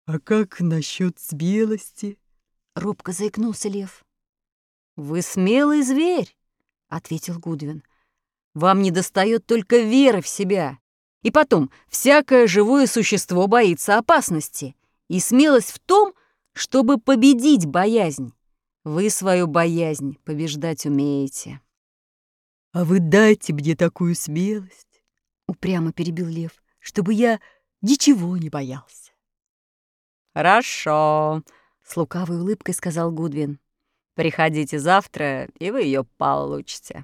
А как насчет смелости? Робко заикнулся лев. «Вы смелый зверь», — ответил Гудвин. «Вам недостает только веры в себя. И потом, всякое живое существо боится опасности. И смелость в том, чтобы победить боязнь. Вы свою боязнь побеждать умеете». А вы дайте мне такую смелость, Упрямо перебил лев. чтобы я ничего не боялся. «Хорошо», — с лукавой улыбкой сказал Гудвин. «Приходите завтра, и вы ее получите».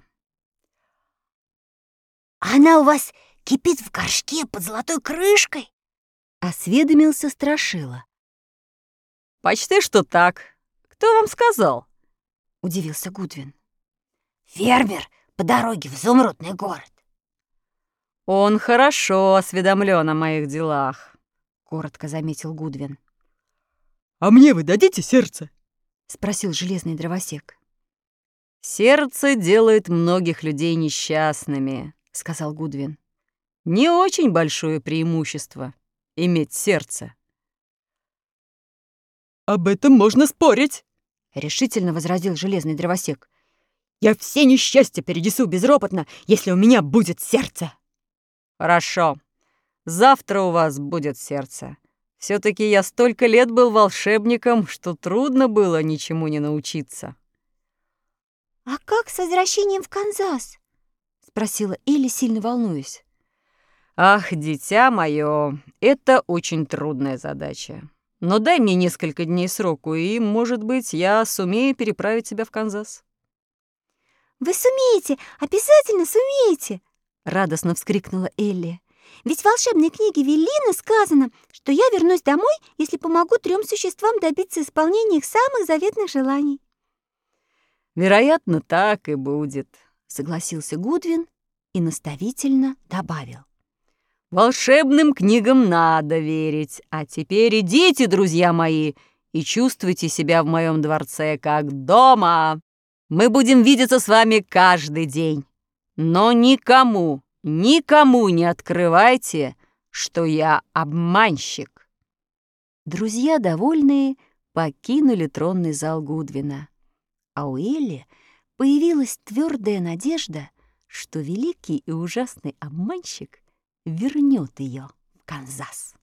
«Она у вас кипит в горшке под золотой крышкой?» — осведомился Страшила. «Почти что так. Кто вам сказал?» — удивился Гудвин. «Фермер по дороге в изумрудный город». «Он хорошо осведомлен о моих делах», — коротко заметил Гудвин. А мне вы дадите сердце? — спросил железный дровосек. «Сердце делает многих людей несчастными», — сказал Гудвин. «Не очень большое преимущество — иметь сердце». Об этом можно спорить, — решительно возразил железный дровосек. Я все несчастья перенесу безропотно, если у меня будет сердце. «Хорошо. Завтра у вас будет сердце. Все-таки я столько лет был волшебником, что трудно было ничему не научиться». «А как с возвращением в Канзас?» — спросила Элли, сильно волнуясь. «Ах, дитя мое, это очень трудная задача. Но дай мне несколько дней сроку, и, может быть, я сумею переправить тебя в Канзас». «Вы сумеете, обязательно сумеете!» — радостно вскрикнула Элли. «Ведь в волшебной книге Веллина сказано, что я вернусь домой, если помогу 3 существам добиться исполнения их самых заветных желаний». «Вероятно, так и будет», — согласился Гудвин и наставительно добавил. «Волшебным книгам надо верить. А теперь идите, друзья мои, и чувствуйте себя в моем дворце как дома. Мы будем видеться с вами каждый день. Но никому не открывайте, что я обманщик». Друзья, довольные, покинули тронный зал Гудвина. А у Элли появилась твердая надежда, что великий и ужасный обманщик вернет ее в Канзас.